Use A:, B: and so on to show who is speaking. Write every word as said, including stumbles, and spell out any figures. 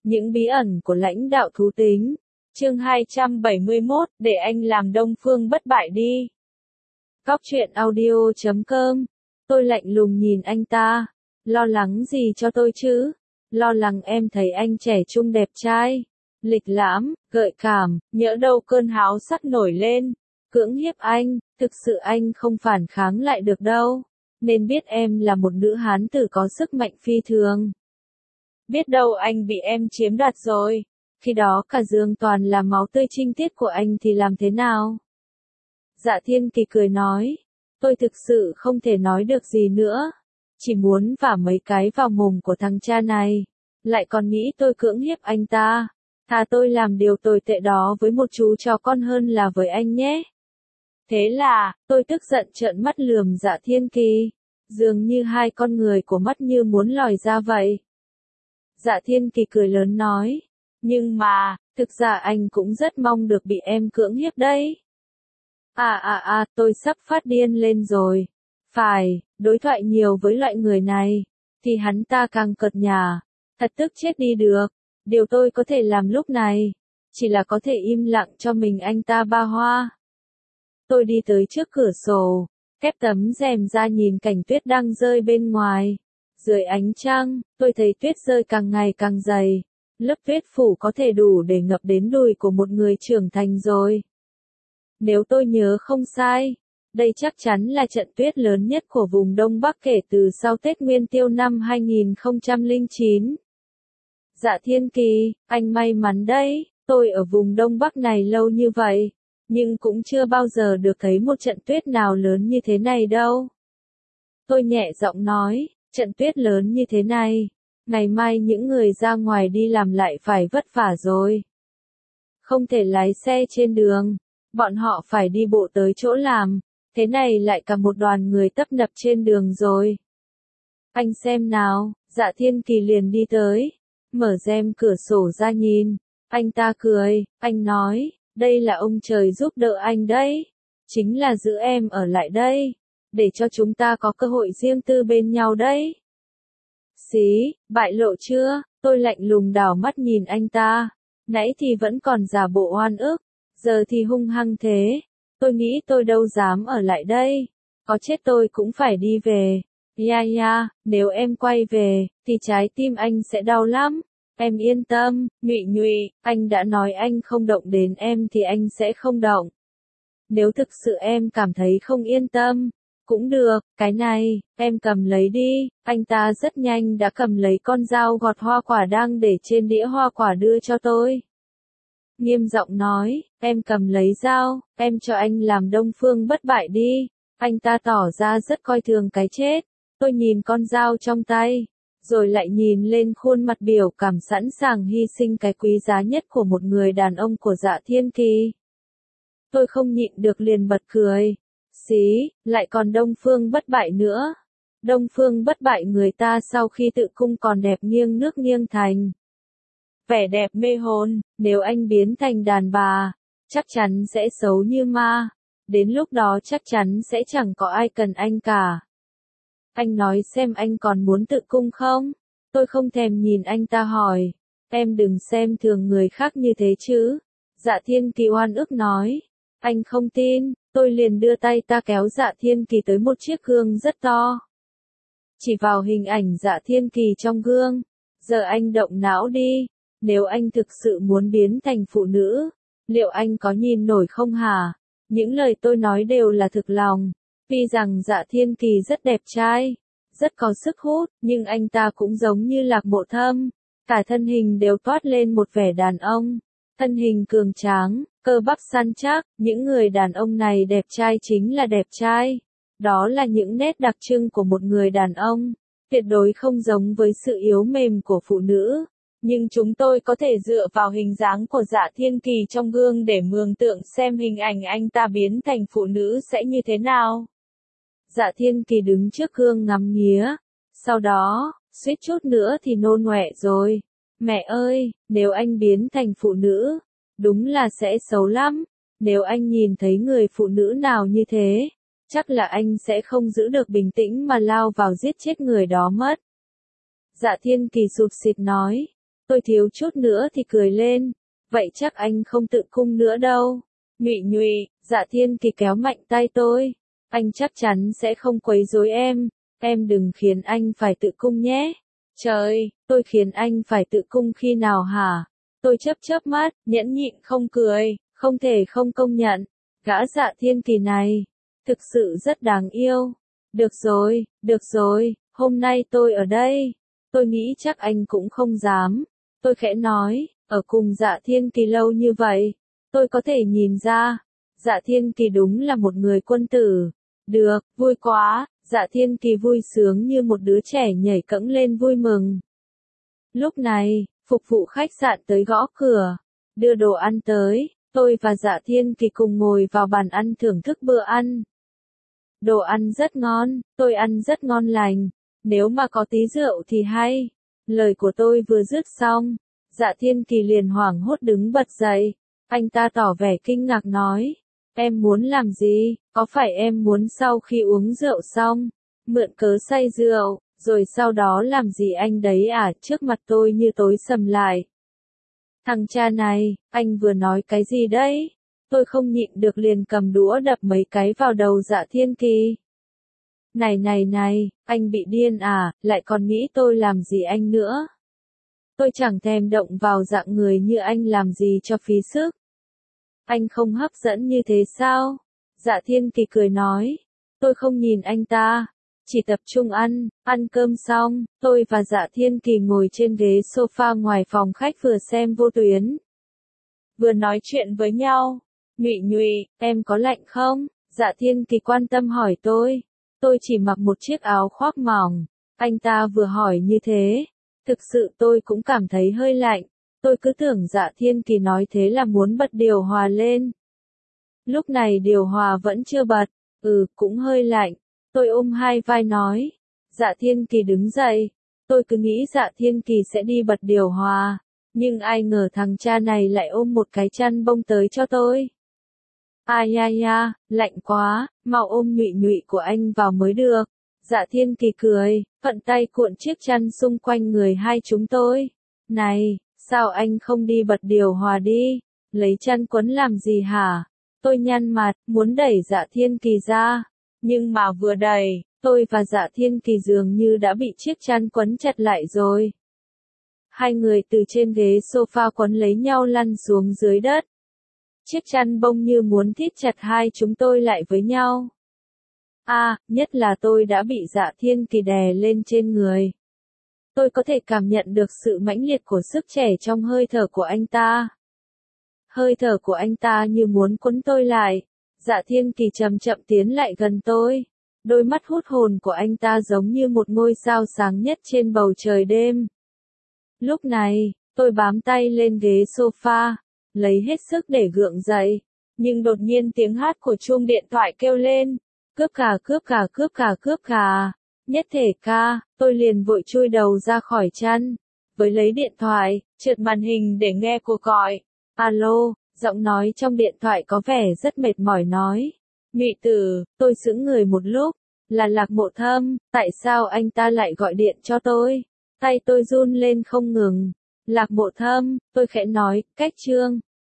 A: Những bí ẩn của lãnh đạo thú tính. Chương hai trăm bảy mươi mốt, để anh làm Đông Phương bất bại đi. Góc truyện audio chấm com. Tôi lạnh lùng nhìn anh ta. Lo lắng gì cho tôi chứ? Lo lắng em thấy anh trẻ trung đẹp trai, lịch lãm, gợi cảm, nhỡ đâu cơn háo sắc nổi lên, cưỡng hiếp anh, thực sự anh không phản kháng lại được đâu. Nên biết em là một nữ hán tử có sức mạnh phi thường. Biết đâu anh bị em chiếm đoạt rồi. Khi đó cả giường toàn là máu tươi trinh tiết của anh thì làm thế nào? Dạ Thiên Kỳ cười nói. Tôi thực sự không thể nói được gì nữa. Chỉ muốn vả mấy cái vào mồm của thằng cha này. Lại còn nghĩ tôi cưỡng hiếp anh ta. Thà tôi làm điều tồi tệ đó với một chú chó con hơn là với anh nhé. Thế là, tôi tức giận trợn mắt lườm Dạ Thiên Kỳ. Dường như hai con người của mắt như muốn lòi ra vậy. Dạ Thiên Kỳ cười lớn nói. Nhưng mà, thực ra anh cũng rất mong được bị em cưỡng hiếp đấy. À à à, tôi sắp phát điên lên rồi. Phải, đối thoại nhiều với loại người này, thì hắn ta càng cợt nhả. Thật tức chết đi được. Điều tôi có thể làm lúc này, chỉ là có thể im lặng cho mình anh ta ba hoa. Tôi đi tới trước cửa sổ, khép tấm rèm ra nhìn cảnh tuyết đang rơi bên ngoài. Dưới ánh trăng, tôi thấy tuyết rơi càng ngày càng dày. Lớp tuyết phủ có thể đủ để ngập đến đùi của một người trưởng thành rồi. Nếu tôi nhớ không sai, đây chắc chắn là trận tuyết lớn nhất của vùng Đông Bắc kể từ sau Tết Nguyên Tiêu năm hai nghìn không trăm lẻ chín. Dạ Thiên Kỳ, anh may mắn đấy, tôi ở vùng Đông Bắc này lâu như vậy, nhưng cũng chưa bao giờ được thấy một trận tuyết nào lớn như thế này đâu. Tôi nhẹ giọng nói, trận tuyết lớn như thế này, ngày mai những người ra ngoài đi làm lại phải vất vả rồi. Không thể lái xe trên đường, bọn họ phải đi bộ tới chỗ làm, thế này lại cả một đoàn người tấp nập trên đường rồi. Anh xem nào, Dạ Thiên Kỳ liền đi tới, mở rèm cửa sổ ra nhìn, anh ta cười, anh nói, đây là ông trời giúp đỡ anh đấy, chính là giữ em ở lại đây, để cho chúng ta có cơ hội riêng tư bên nhau đấy. Xí, bại lộ chưa? Tôi lạnh lùng đảo mắt nhìn anh ta, nãy thì vẫn còn giả bộ oan ức, giờ thì hung hăng thế. Tôi nghĩ tôi đâu dám ở lại đây, có chết tôi cũng phải đi về. Ya ya, nếu em quay về, thì trái tim anh sẽ đau lắm. Em yên tâm, Nhụy Nhụy, anh đã nói anh không động đến em thì anh sẽ không động. Nếu thực sự em cảm thấy không yên tâm, cũng được, cái này, em cầm lấy đi. Anh ta rất nhanh đã cầm lấy con dao gọt hoa quả đang để trên đĩa hoa quả đưa cho tôi. Nghiêm giọng nói, em cầm lấy dao, em cho anh làm Đông Phương bất bại đi. Anh ta tỏ ra rất coi thường cái chết. Tôi nhìn con dao trong tay, rồi lại nhìn lên khuôn mặt biểu cảm sẵn sàng hy sinh cái quý giá nhất của một người đàn ông của Dạ Thiên Kỳ. Tôi không nhịn được liền bật cười. Xí, lại còn Đông Phương bất bại nữa. Đông Phương bất bại người ta sau khi tự cung còn đẹp nghiêng nước nghiêng thành. Vẻ đẹp mê hồn, nếu anh biến thành đàn bà, chắc chắn sẽ xấu như ma. Đến lúc đó chắc chắn sẽ chẳng có ai cần anh cả. Anh nói xem anh còn muốn tự cung không? Tôi không thèm nhìn anh ta hỏi. Em đừng xem thường người khác như thế chứ. Dạ Thiên Kỳ oan ức nói. Anh không tin, tôi liền đưa tay ta kéo Dạ Thiên Kỳ tới một chiếc gương rất to. Chỉ vào hình ảnh Dạ Thiên Kỳ trong gương. Giờ anh động não đi. Nếu anh thực sự muốn biến thành phụ nữ, liệu anh có nhìn nổi không hả? Những lời tôi nói đều là thực lòng. Tuy rằng Dạ Thiên Kỳ rất đẹp trai, rất có sức hút, nhưng anh ta cũng giống như Lạc Mộ Thâm. Cả thân hình đều toát lên một vẻ đàn ông. Thân hình cường tráng, cơ bắp săn chắc, những người đàn ông này đẹp trai chính là đẹp trai. Đó là những nét đặc trưng của một người đàn ông. Tuyệt đối không giống với sự yếu mềm của phụ nữ. Nhưng chúng tôi có thể dựa vào hình dáng của Dạ Thiên Kỳ trong gương để mường tượng xem hình ảnh anh ta biến thành phụ nữ sẽ như thế nào. Dạ Thiên Kỳ đứng trước gương ngắm nghía. Sau đó, suýt chút nữa thì nôn ọe rồi. Mẹ ơi, nếu anh biến thành phụ nữ, đúng là sẽ xấu lắm. Nếu anh nhìn thấy người phụ nữ nào như thế, chắc là anh sẽ không giữ được bình tĩnh mà lao vào giết chết người đó mất. Dạ Thiên Kỳ sụp xịt nói. Tôi thiếu chút nữa thì cười lên. Vậy chắc anh không tự cung nữa đâu. Nhụy nhụy, Dạ Thiên Kỳ kéo mạnh tay tôi. Anh chắc chắn sẽ không quấy rối em. Em đừng khiến anh phải tự cung nhé. Trời, tôi khiến anh phải tự cung khi nào hả? Tôi chớp chớp mắt, nhẫn nhịn không cười, không thể không công nhận. Gã Dạ Thiên Kỳ này, thực sự rất đáng yêu. Được rồi, được rồi, hôm nay tôi ở đây. Tôi nghĩ chắc anh cũng không dám. Tôi khẽ nói, ở cùng Dạ Thiên Kỳ lâu như vậy. Tôi có thể nhìn ra, Dạ Thiên Kỳ đúng là một người quân tử. Được, vui quá, Dạ Thiên Kỳ vui sướng như một đứa trẻ nhảy cẫng lên vui mừng. Lúc này, phục vụ khách sạn tới gõ cửa, đưa đồ ăn tới, tôi và Dạ Thiên Kỳ cùng ngồi vào bàn ăn thưởng thức bữa ăn. Đồ ăn rất ngon, tôi ăn rất ngon lành, nếu mà có tí rượu thì hay. Lời của tôi vừa dứt xong, Dạ Thiên Kỳ liền hoảng hốt đứng bật dậy, anh ta tỏ vẻ kinh ngạc nói, em muốn làm gì, có phải em muốn sau khi uống rượu xong, mượn cớ say rượu, rồi sau đó làm gì anh đấy à? Trước mặt tôi như tối sầm lại. Thằng cha này, anh vừa nói cái gì đấy? Tôi không nhịn được liền cầm đũa đập mấy cái vào đầu Dạ Thiên Kỳ. Này này này, anh bị điên à, lại còn nghĩ tôi làm gì anh nữa? Tôi chẳng thèm động vào dạng người như anh làm gì cho phí sức. Anh không hấp dẫn như thế sao? Dạ Thiên Kỳ cười nói. Tôi không nhìn anh ta, chỉ tập trung ăn. Ăn cơm xong, tôi và Dạ Thiên Kỳ ngồi trên ghế sofa ngoài phòng khách vừa xem vô tuyến, vừa nói chuyện với nhau. Nhụy nhụy, em có lạnh không? Dạ Thiên Kỳ quan tâm hỏi tôi. Tôi chỉ mặc một chiếc áo khoác mỏng. Anh ta vừa hỏi như thế, thực sự tôi cũng cảm thấy hơi lạnh. Tôi cứ tưởng Dạ Thiên Kỳ nói thế là muốn bật điều hòa lên. Lúc này điều hòa vẫn chưa bật. Ừ, cũng hơi lạnh. Tôi ôm hai vai nói. Dạ Thiên Kỳ đứng dậy. Tôi cứ nghĩ Dạ Thiên Kỳ sẽ đi bật điều hòa. Nhưng ai ngờ thằng cha này lại ôm một cái chăn bông tới cho tôi. Ai ya ya, lạnh quá, mau ôm nhụy nhụy của anh vào mới được. Dạ Thiên Kỳ cười, thuận tay cuộn chiếc chăn xung quanh người hai chúng tôi. Này, sao anh không đi bật điều hòa đi? Lấy chăn quấn làm gì hả? Tôi nhăn mặt, muốn đẩy Dạ Thiên Kỳ ra. Nhưng mà vừa đẩy, tôi và Dạ Thiên Kỳ dường như đã bị chiếc chăn quấn chặt lại rồi. Hai người từ trên ghế sofa quấn lấy nhau lăn xuống dưới đất. Chiếc chăn bông như muốn thít chặt hai chúng tôi lại với nhau. À, nhất là tôi đã bị Dạ Thiên Kỳ đè lên trên người. Tôi có thể cảm nhận được sự mãnh liệt của sức trẻ trong hơi thở của anh ta. Hơi thở của anh ta như muốn quấn tôi lại. Dạ Thiên Kỳ chậm chậm tiến lại gần tôi. Đôi mắt hút hồn của anh ta giống như một ngôi sao sáng nhất trên bầu trời đêm. Lúc này, tôi bám tay lên ghế sofa, lấy hết sức để gượng dậy. Nhưng đột nhiên tiếng hát của chuông điện thoại kêu lên. Cướp cà cướp cà cướp cà cướp cà. Nhất thể ca, tôi liền vội chui đầu ra khỏi chăn. Với lấy điện thoại, trượt màn hình để nghe cuộc gọi. Alo, giọng nói trong điện thoại có vẻ rất mệt mỏi nói. Nhụy tử, tôi sững người một lúc. Là Lạc Mộ Thâm, tại sao anh ta lại gọi điện cho tôi? Tay tôi run lên không ngừng. Lạc Mộ Thâm, tôi khẽ nói, cách Trương.